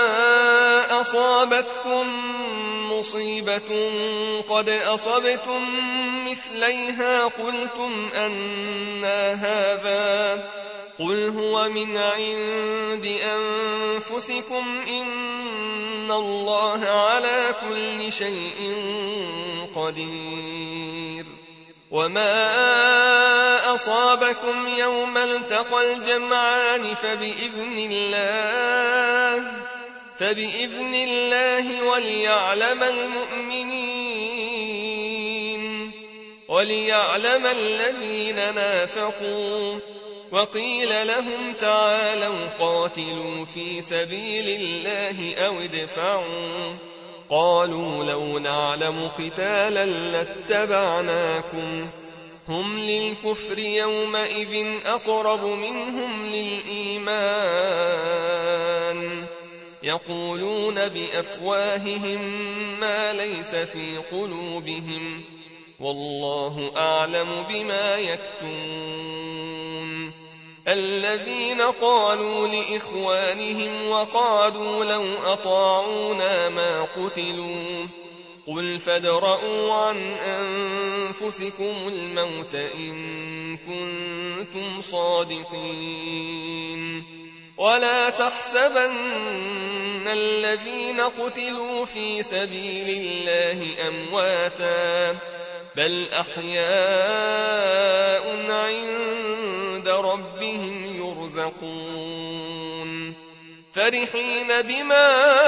Speaker 1: أصابتكم مصيبة قد أصبتم مثليها قلتم أنى هذا قل هو من عند أنفسكم إن الله على كل شيء قدير وما أصابكم يوم التقى الجمعان فبإذن الله فبإذن الله وليعلم المؤمنين وليعلم الذين نافقوا وقيل لهم تعالوا قاتلوا في سبيل الله أو ادفعوا قالوا لو نعلم قتالا لاتبعناكم هم للكفر يومئذ أقرب منهم للإيمان يقولون بأفواههم ما ليس في قلوبهم والله أعلم بما يكتمون الذين قالوا لإخوانهم وقعدوا لو أطاعونا ما قتلوا قل فادرءوا عن أنفسكم الموت إن كنتم صادقين ولا تحسبن الذين قتلوا في سبيل الله أمواتا بل أحياء عند ربهم يرزقون فرحين بما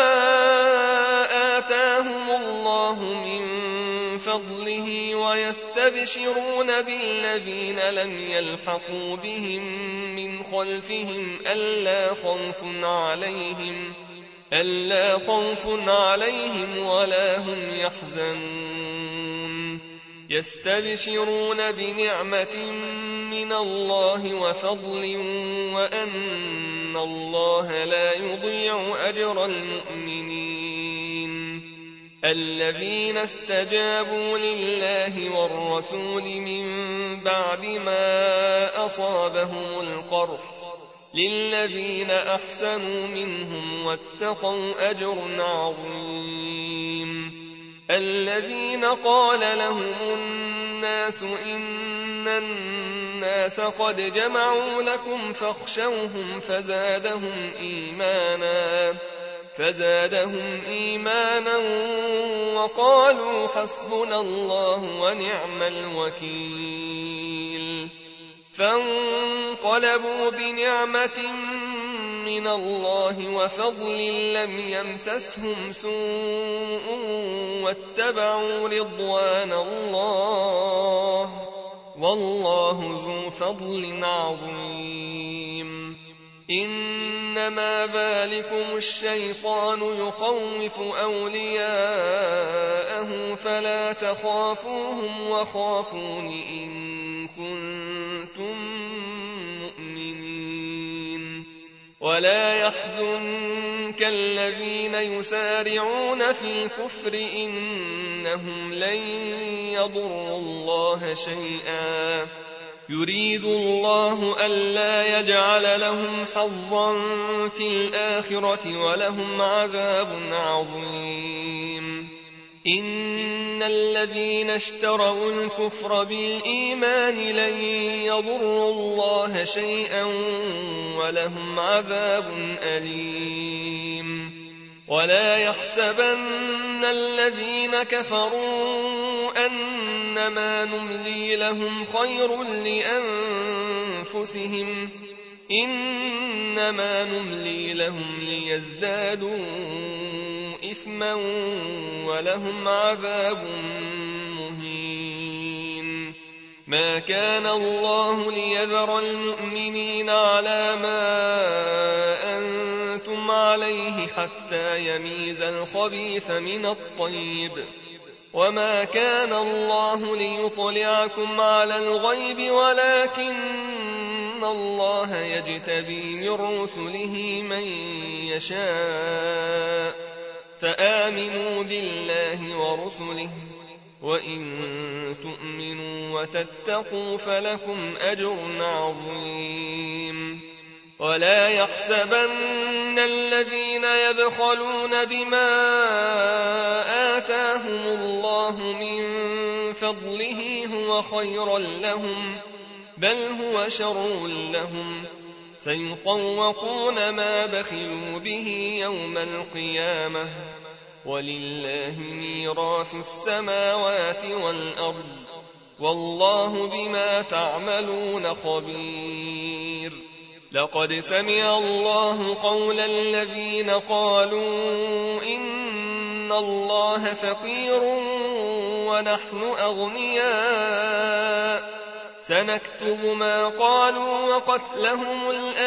Speaker 1: آتاهم الله من فضله ويستبشرون بالذين لم يلحقوا بهم من خلفهم ألا خوف عليهم ألا خوف عليهم ولا هم يحزنون يستبشرون بنعمة من الله وفضل وأن الله لا يضيع أجر المؤمنين الذين استجابوا لله والرسول من بعد ما أصابهم القرح للذين أحسنوا منهم واتقوا أجر عظيم الذين قال لهم الناس إن الناس قد جمعوا لكم فاخشوهم فزادهم إيمانا فزادهم إيمانا وقالوا حسبنا الله ونعم الوكيل فانقلبوا بنعمة من الله وفضل لم يمسسهم سوء واتبعوا رضوان الله والله ذو فضل عظيم إنما ذلكم الشيطان يخوف أولياءه فلا تخافوهم وخافون إن كنتم مؤمنين ولا يحزنك الذين يسارعون في الكفر إنهم لن يضروا الله شيئا يريد الله ألا يجعل لهم حظا في الآخرة ولهم عذاب عظيم إن الذين اشتروا الكفر بالإيمان لن يضروا الله شيئا ولهم عذاب أليم ولا يحسبن الذين كفروا أنما نملي لهم خير لأنفسهم إنما نملي لهم ليزدادوا إثما ولهم عذاب مهين ما كان الله ليذر المؤمنين على ما أنتم عليه حتى يميز الخبيث من الطيب وما كان الله ليطلعكم على الغيب ولكن الله يجتبي من رسله من يشاء فآمنوا بالله ورسله وإن تؤمنوا وتتقوا فلكم أجر عظيم ولا يحسبن الذين يبخلون بما آتاهم الله من فضله هو خيرا لهم بل هو شر لهم سيطوقون ما بخلوا به يوم القيامة ولله ميراث السماوات والأرض والله بما تعملون خبير لقد سمع الله قول الذين قالوا إن الله فقير ونحن أغنياء سنكتب ما قالوا وقتلهم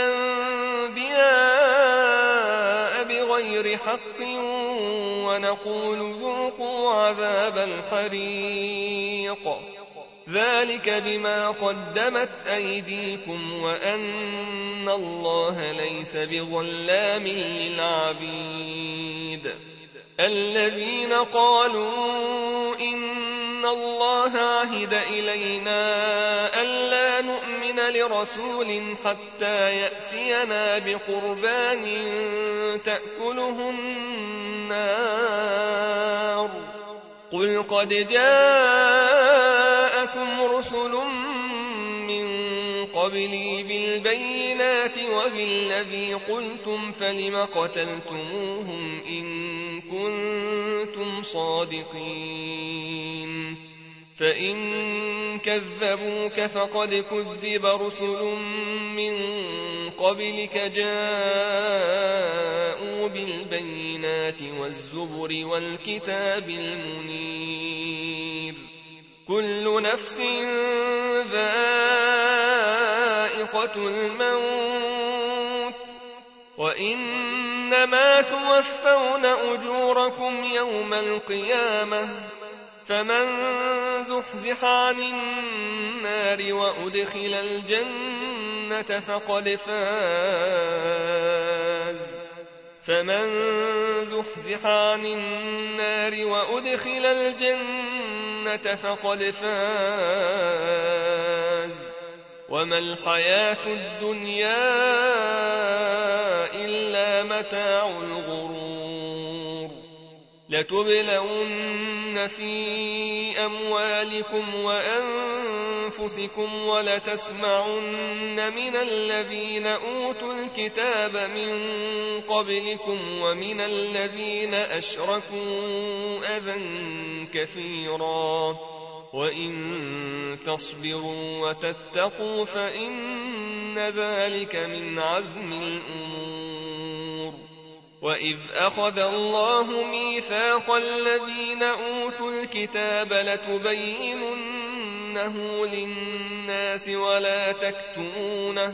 Speaker 1: الأنبياء بغير حق ونقول ذوقوا عذاب الحريق ذلك بما قدمت أيديكم وأن الله ليس بظلام للعبيد الذين قالوا إن الله عهد إلينا ألا نؤمن لرسول حتى يأتينا بقربان تأكله النار قل قد جاءكم رسل من قبلي بالبينات وبالذي قلتم فلم قتلتموهم إن كنتم صادقين فإن كذبوك فقد كذب رسل من قبلك جاءوا بالبينات والزبر والكتاب المنير كل نفس ذائقة الموت وإنما توفون أجوركم يوم القيامة فمن زحزح عن النار وأدخل الجنة فقد فاز فمن زحزح عن النار وأدخل الجنة فقد فاز وما الحياة الدنيا إلا متاع الغرور لتبلون في أموالكم وأنفسكم ولتسمعن من الذين أوتوا الكتاب من قبلكم ومن الذين أشركوا أذى كثيرا وإن تصبروا وتتقوا فإن ذلك من عزم الأمور وإذ أخذ الله ميثاق الذين أوتوا الكتاب لتبيننه للناس ولا تكتمونه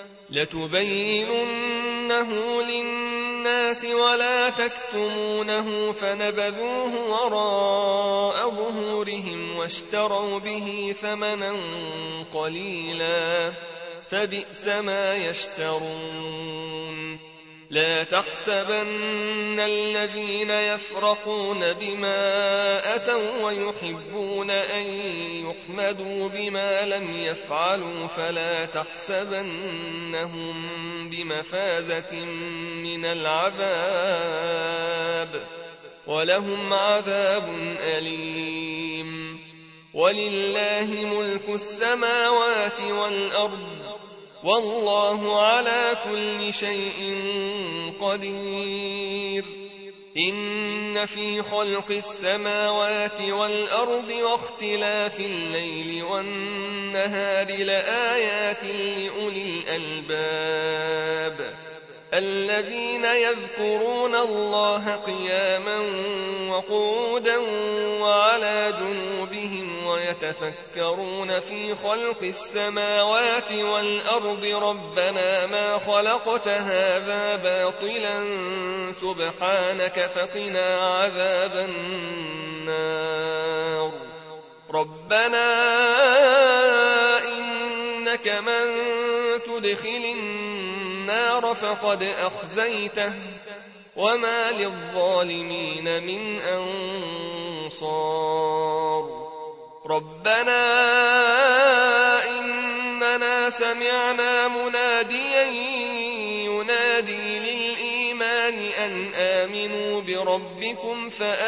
Speaker 1: لتبيننه للناس ولا تكتمونه فنبذوه وراء ظهورهم واشتروا به ثمنا قليلا فبئس ما يشترون لا تحسبن الذين يفرحون بما أتوا ويحبون أن يحمدوا بما لم يفعلوا فلا تحسبنهم بمفازة من العذاب ولهم عذاب أليم ولله ملك السماوات والأرض والله على كل شيء قدير إن في خلق السماوات والأرض واختلاف الليل والنهار لآيات لأولي الألباب الذين يذكرون الله قياما وقعودا وعلى جنوبهم ويتفكرون في خلق السماوات والأرض ربنا ما خلقت هذا باطلا سبحانك فقنا عذاب النار ربنا إنك من تدخل النار فقد أخزيته وما للظالمين من أنصار ربنا إننا سمعنا مناديا ينادي للإيمان أن آمنوا بربكم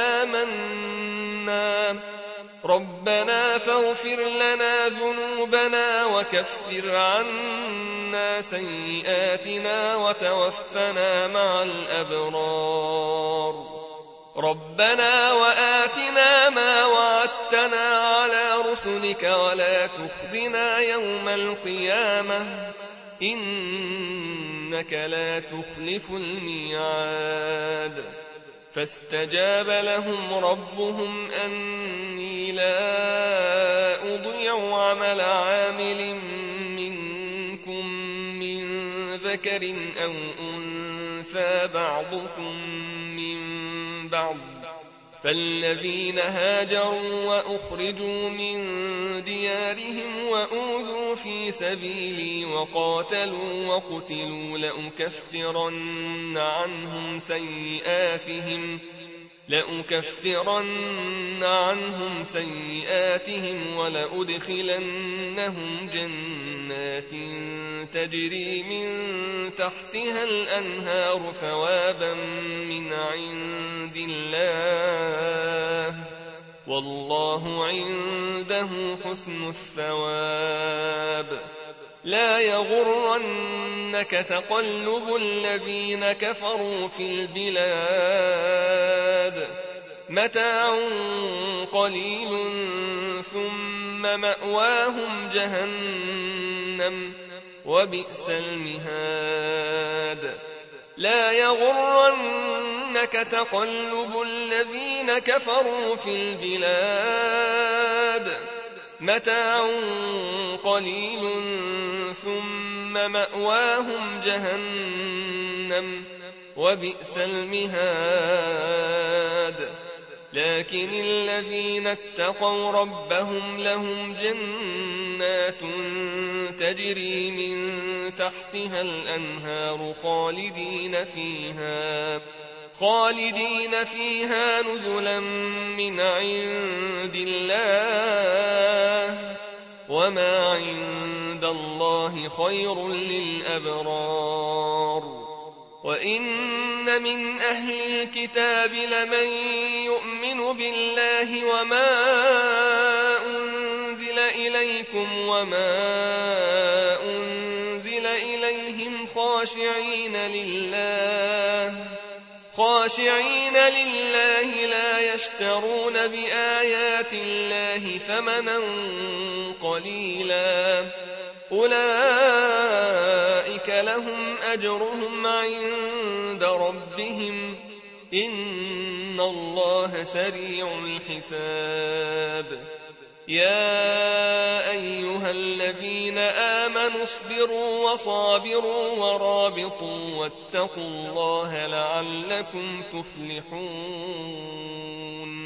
Speaker 1: فآمنا ربنا فاغفر لنا ذنوبنا وكفر عنا سيئاتنا وتوفنا مع الأبرار ربنا وآتنا ما وعدتنا على رسلك ولا تخزنا يوم القيامة إنك لا تخلف الميعاد فاستجاب لهم ربهم أني لا أضيع عمل عامل منكم من ذكر أو أنثى بعضكم من بعض فالذين هاجروا وأخرجوا من ديارهم وأوذوا في سبيلي وقاتلوا وقتلوا لأكفرن عنهم سيئاتهم لأكفرن عنهم سيئاتهم ولأدخلنهم جنات تجري من تحتها الأنهار ثوابا من عند الله والله عنده حسن الثواب لا يغرنك تقلب الذين كفروا في البلاد متاع قليل ثم مأواهم جهنم وبئس المهاد لا يغرنك تقلب الذين كفروا في البلاد متاع قليل ثم مأواهم جهنم وبئس المهاد لكن الذين اتقوا ربهم لهم جنات تجري من تحتها الأنهار خالدين فيها خالدين فيها نزلا من عند الله وما عند الله خير للأبرار وإن من أهل الكتاب لمن يؤمن بالله وما أنزل إليكم وما أنزل إليهم خاشعين لله خاشعين لله لا يشترون بآيات الله ثمنا قليلا أولئك لهم أجرهم عند ربهم إن الله سريع الحساب يا أيها الذين آمنوا اصبروا وصابروا ورابطوا واتقوا الله لعلكم تفلحون